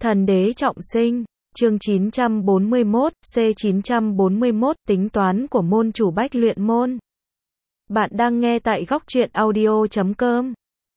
Thần đế trọng sinh, chương 941, C941, tính toán của môn chủ Bách Luyện Môn. Bạn đang nghe tại góc truyện audio.com.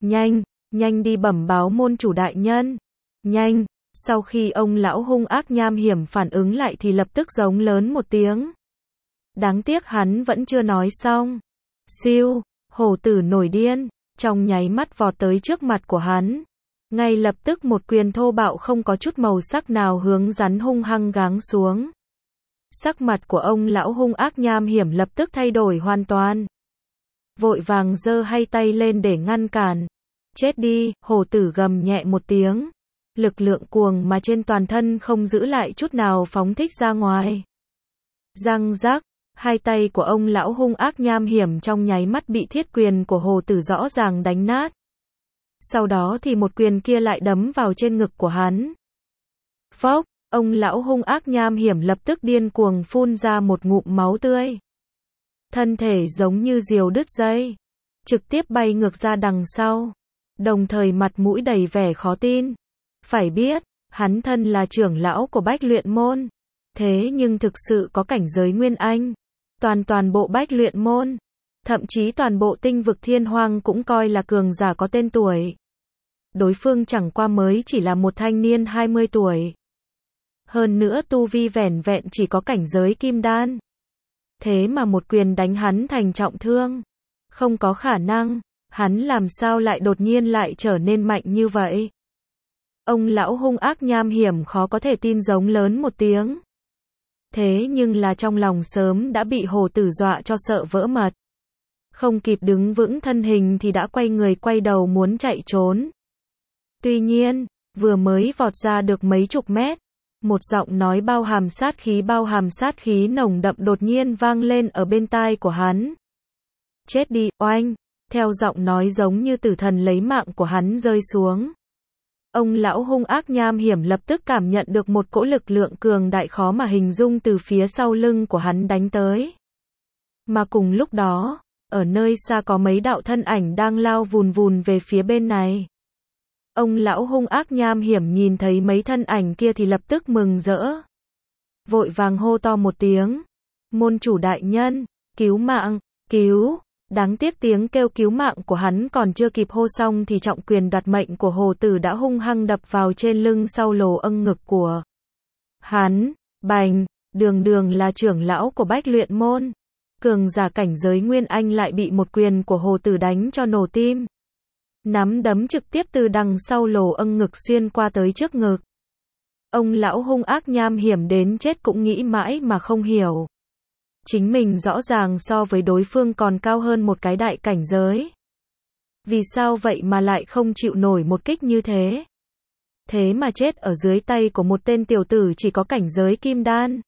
Nhanh đi bẩm báo môn chủ đại nhân. Nhanh, sau khi ông lão hung ác nham hiểm phản ứng lại thì lập tức giống lớn một tiếng. Đáng tiếc hắn vẫn chưa nói xong. Siêu, hổ tử nổi điên, trong nháy mắt vọt tới trước mặt của hắn. Ngay lập tức một quyền thô bạo không có chút màu sắc nào hướng rắn hung hăng giáng xuống. Sắc mặt của ông lão hung ác nham hiểm lập tức thay đổi hoàn toàn. Vội vàng giơ hai tay lên để ngăn cản. Chết đi, hổ tử gầm nhẹ một tiếng. Lực lượng cuồng mà trên toàn thân không giữ lại chút nào phóng thích ra ngoài. Răng rắc, hai tay của ông lão hung ác nham hiểm trong nháy mắt bị thiết quyền của hổ tử rõ ràng đánh nát. Sau đó thì một quyền kia lại đấm vào trên ngực của hắn. Phốc, ông lão hung ác nham hiểm lập tức điên cuồng phun ra một ngụm máu tươi. Thân thể giống như diều đứt dây, trực tiếp bay ngược ra đằng sau, đồng thời mặt mũi đầy vẻ khó tin. Phải biết, hắn thân là trưởng lão của Bách Luyện Môn, thế nhưng thực sự có cảnh giới Nguyên Anh. Toàn bộ Bách Luyện Môn, thậm chí toàn bộ tinh vực Thiên Hoang cũng coi là cường giả có tên tuổi. Đối phương chẳng qua mới chỉ là một thanh niên 20 tuổi. Hơn nữa tu vi vẻn vẹn chỉ có cảnh giới kim đan. Thế mà một quyền đánh hắn thành trọng thương. Không có khả năng, hắn làm sao lại đột nhiên lại trở nên mạnh như vậy. Ông lão hung ác nham hiểm khó có thể tin giống lớn một tiếng. Thế nhưng là trong lòng sớm đã bị hổ tử dọa cho sợ vỡ mật. Không kịp đứng vững thân hình thì đã quay người quay đầu muốn chạy trốn. Tuy nhiên, vừa mới vọt ra được mấy chục mét, một giọng nói bao hàm sát khí nồng đậm đột nhiên vang lên ở bên tai của hắn. Chết đi, oanh, theo giọng nói giống như tử thần lấy mạng của hắn rơi xuống. Ông lão hung ác nham hiểm lập tức cảm nhận được một cỗ lực lượng cường đại khó mà hình dung từ phía sau lưng của hắn đánh tới. Mà cùng lúc đó, ở nơi xa có mấy đạo thân ảnh đang lao vùn vùn về phía bên này. Ông lão hung ác nham hiểm nhìn thấy mấy thân ảnh kia thì lập tức mừng rỡ. Vội vàng hô to một tiếng. Môn chủ đại nhân, cứu mạng, cứu. Đáng tiếc tiếng kêu cứu mạng của hắn còn chưa kịp hô xong thì trọng quyền đoạt mệnh của hổ tử đã hung hăng đập vào trên lưng sau lồ âng ngực của hắn. Bành, đường là trưởng lão của Bách Luyện Môn. Cường giả cảnh giới Nguyên Anh lại bị một quyền của hổ tử đánh cho nổ tim. Nắm đấm trực tiếp từ đằng sau lồ âng ngực xuyên qua tới trước ngực. Ông lão hung ác nham hiểm đến chết cũng nghĩ mãi mà không hiểu. Chính mình rõ ràng so với đối phương còn cao hơn một cái đại cảnh giới. Vì sao vậy mà lại không chịu nổi một kích như thế? Thế mà chết ở dưới tay của một tên tiểu tử chỉ có cảnh giới kim đan.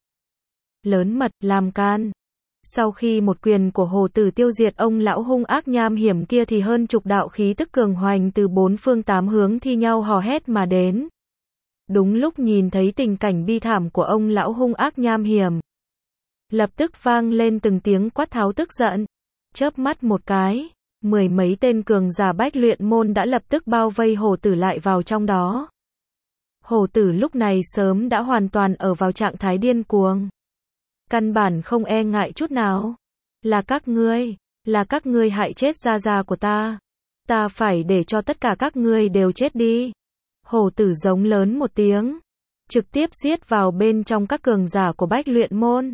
Lớn mật, làm can. Sau khi một quyền của hổ tử tiêu diệt ông lão hung ác nham hiểm kia thì hơn chục đạo khí tức cường hoành từ bốn phương tám hướng thi nhau hò hét mà đến. Đúng lúc nhìn thấy tình cảnh bi thảm của ông lão hung ác nham hiểm, lập tức vang lên từng tiếng quát tháo tức giận. Chớp mắt một cái, mười mấy tên cường giả Bách Luyện Môn đã lập tức bao vây hổ tử lại vào trong đó. Hổ tử lúc này sớm đã hoàn toàn ở vào trạng thái điên cuồng. Căn bản không e ngại chút nào. Là các ngươi hại chết gia gia của ta. Ta phải để cho tất cả các ngươi đều chết đi. Hổ tử giống lớn một tiếng, trực tiếp giết vào bên trong các cường giả của Bách Luyện Môn.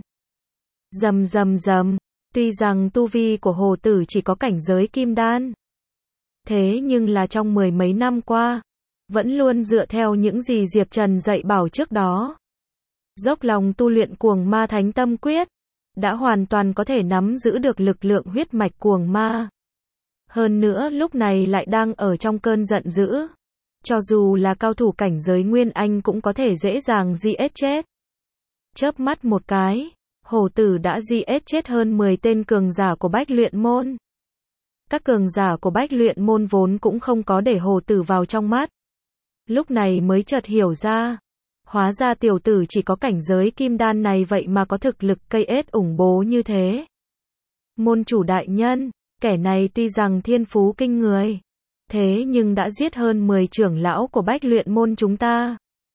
Rầm. Tuy rằng tu vi của hổ tử chỉ có cảnh giới kim đan, thế nhưng là trong mười mấy năm qua, vẫn luôn dựa theo những gì Diệp Trần dạy bảo trước đó. Dốc lòng tu luyện cuồng ma thánh tâm quyết, đã hoàn toàn có thể nắm giữ được lực lượng huyết mạch cuồng ma. Hơn nữa lúc này lại đang ở trong cơn giận dữ. Cho dù là cao thủ cảnh giới Nguyên Anh cũng có thể dễ dàng giết chết. Chớp mắt một cái, hổ tử đã giết chết hơn 10 tên cường giả của Bách Luyện Môn. Các cường giả của Bách Luyện Môn vốn cũng không có để hổ tử vào trong mắt. Lúc này mới chợt hiểu ra. Hóa ra tiểu tử chỉ có cảnh giới kim đan này vậy mà có thực lực cây ết ủng bố như thế. Môn chủ đại nhân, kẻ này tuy rằng thiên phú kinh người, thế nhưng đã giết hơn 10 trưởng lão của Bách Luyện Môn chúng ta.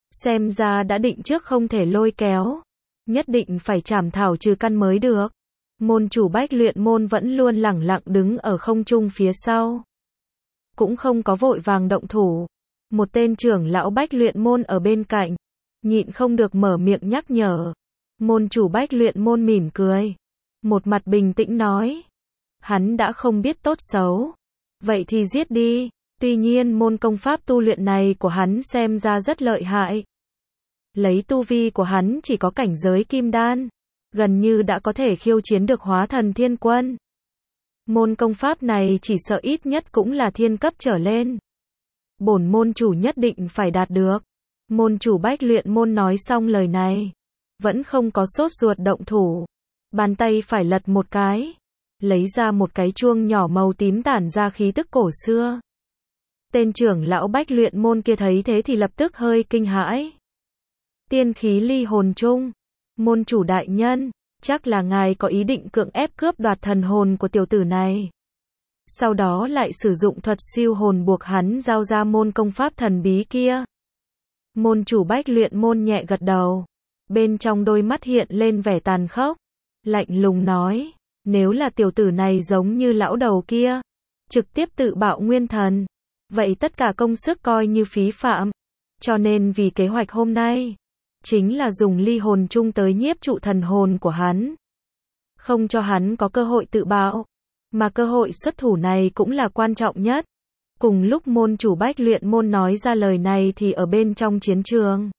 Xem ra đã định trước không thể lôi kéo. Nhất định phải trảm thảo trừ căn mới được. Môn chủ Bách Luyện Môn vẫn luôn lẳng lặng đứng ở không trung phía sau. Cũng không có vội vàng động thủ. Một tên trưởng lão Bách Luyện Môn ở bên cạnh. Nhịn không được mở miệng nhắc nhở. Môn chủ Bách Luyện Môn mỉm cười. Một mặt bình tĩnh nói. Hắn đã không biết tốt xấu. Vậy thì giết đi. Tuy nhiên môn công pháp tu luyện này của hắn xem ra rất lợi hại. Lấy tu vi của hắn chỉ có cảnh giới kim đan. Gần như đã có thể khiêu chiến được hóa thần thiên quân. Môn công pháp này chỉ sợ ít nhất cũng là thiên cấp trở lên. Bổn môn chủ nhất định phải đạt được. Môn chủ Bách Luyện Môn nói xong lời này. Vẫn không có sốt ruột động thủ. Bàn tay phải lật một cái. Lấy ra một cái chuông nhỏ màu tím tản ra khí tức cổ xưa. Tên trưởng lão Bách Luyện Môn kia thấy thế thì lập tức hơi kinh hãi. Tiên khí ly hồn chung. Môn chủ đại nhân, chắc là ngài có ý định cưỡng ép cướp đoạt thần hồn của tiểu tử này. Sau đó lại sử dụng thuật siêu hồn buộc hắn giao ra môn công pháp thần bí kia. Môn chủ Bách Luyện Môn nhẹ gật đầu. Bên trong đôi mắt hiện lên vẻ tàn khốc. Lạnh lùng nói, nếu là tiểu tử này giống như lão đầu kia, trực tiếp tự bạo nguyên thần, vậy tất cả công sức coi như phí phạm. Cho nên vì kế hoạch hôm nay, chính là dùng ly hồn chung tới nhiếp trụ thần hồn của hắn. Không cho hắn có cơ hội tự bạo. Mà cơ hội xuất thủ này cũng là quan trọng nhất. Cùng lúc môn chủ Bách Luyện Môn nói ra lời này thì ở bên trong chiến trường.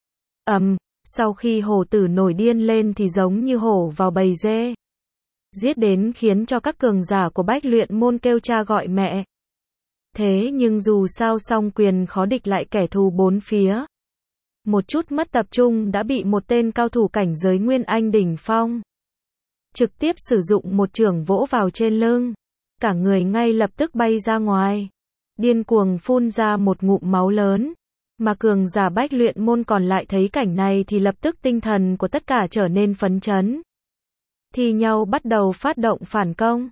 Sau khi hổ tử nổi điên lên thì giống như hổ vào bầy dê. Giết đến khiến cho các cường giả của Bách Luyện Môn kêu cha gọi mẹ. Thế nhưng dù sao song quyền khó địch lại kẻ thù bốn phía. Một chút mất tập trung đã bị một tên cao thủ cảnh giới Nguyên Anh đỉnh phong. Trực tiếp sử dụng một chưởng vỗ vào trên lưng. Cả người ngay lập tức bay ra ngoài. Điên cuồng phun ra một ngụm máu lớn. Mà cường giả Bách Luyện Môn còn lại thấy cảnh này thì lập tức tinh thần của tất cả trở nên phấn chấn. Thì nhau bắt đầu phát động phản công.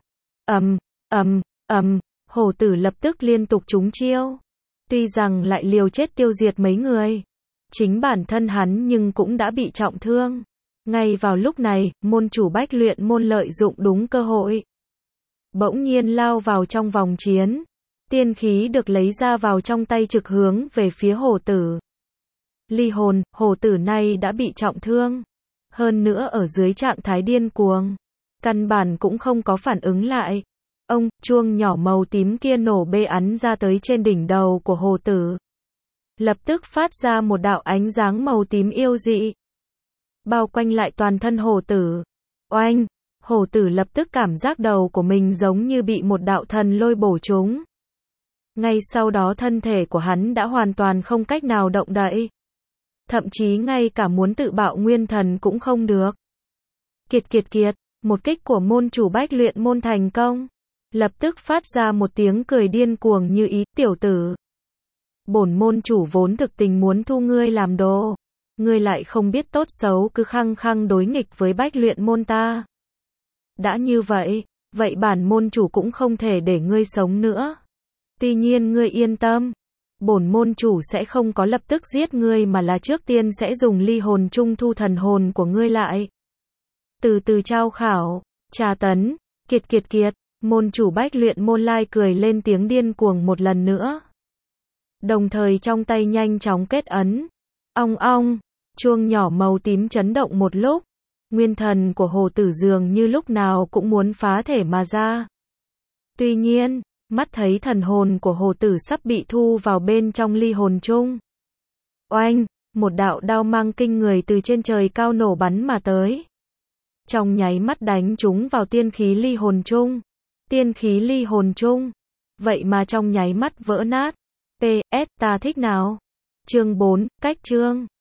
Hổ tử lập tức liên tục trúng chiêu. Tuy rằng lại liều chết tiêu diệt mấy người. Chính bản thân hắn nhưng cũng đã bị trọng thương. Ngay vào lúc này, môn chủ Bách Luyện Môn lợi dụng đúng cơ hội. Bỗng nhiên lao vào trong vòng chiến. Tiên khí được lấy ra vào trong tay trực hướng về phía hổ tử. Ly hồn, hổ tử này đã bị trọng thương. Hơn nữa ở dưới trạng thái điên cuồng. Căn bản cũng không có phản ứng lại. Chuông nhỏ màu tím kia nổ bê ắn ra tới trên đỉnh đầu của hổ tử. Lập tức phát ra một đạo ánh sáng màu tím yêu dị. Bao quanh lại toàn thân hổ tử. Oanh! Hổ tử lập tức cảm giác đầu của mình giống như bị một đạo thần lôi bổ trúng. Ngay sau đó thân thể của hắn đã hoàn toàn không cách nào động đậy. Thậm chí ngay cả muốn tự bạo nguyên thần cũng không được. Kiệt, một kích của môn chủ Bách Luyện Môn thành công. Lập tức phát ra một tiếng cười điên cuồng như ý, tiểu tử. Bổn môn chủ vốn thực tình muốn thu ngươi làm đồ. Ngươi lại không biết tốt xấu cứ khăng khăng đối nghịch với Bách Luyện Môn ta. Đã như vậy, bản môn chủ cũng không thể để ngươi sống nữa. Tuy nhiên ngươi yên tâm. Bổn môn chủ sẽ không có lập tức giết ngươi mà là trước tiên sẽ dùng ly hồn chung thu thần hồn của ngươi lại. Từ từ trao khảo, trà tấn, kiệt. Môn chủ Bách Luyện Môn lai cười lên tiếng điên cuồng một lần nữa. Đồng thời trong tay nhanh chóng kết ấn. Ong, chuông nhỏ màu tím chấn động một lúc. Nguyên thần của hổ tử dường như lúc nào cũng muốn phá thể mà ra. Tuy nhiên, mắt thấy thần hồn của hổ tử sắp bị thu vào bên trong ly hồn chung. Oanh, một đạo đao mang kinh người từ trên trời cao nổ bắn mà tới. Trong nháy mắt đánh trúng vào tiên khí ly hồn chung. Tiên khí ly hồn chung. Vậy mà trong nháy mắt vỡ nát. PS, ta thích nào? Chương 4, cách chương.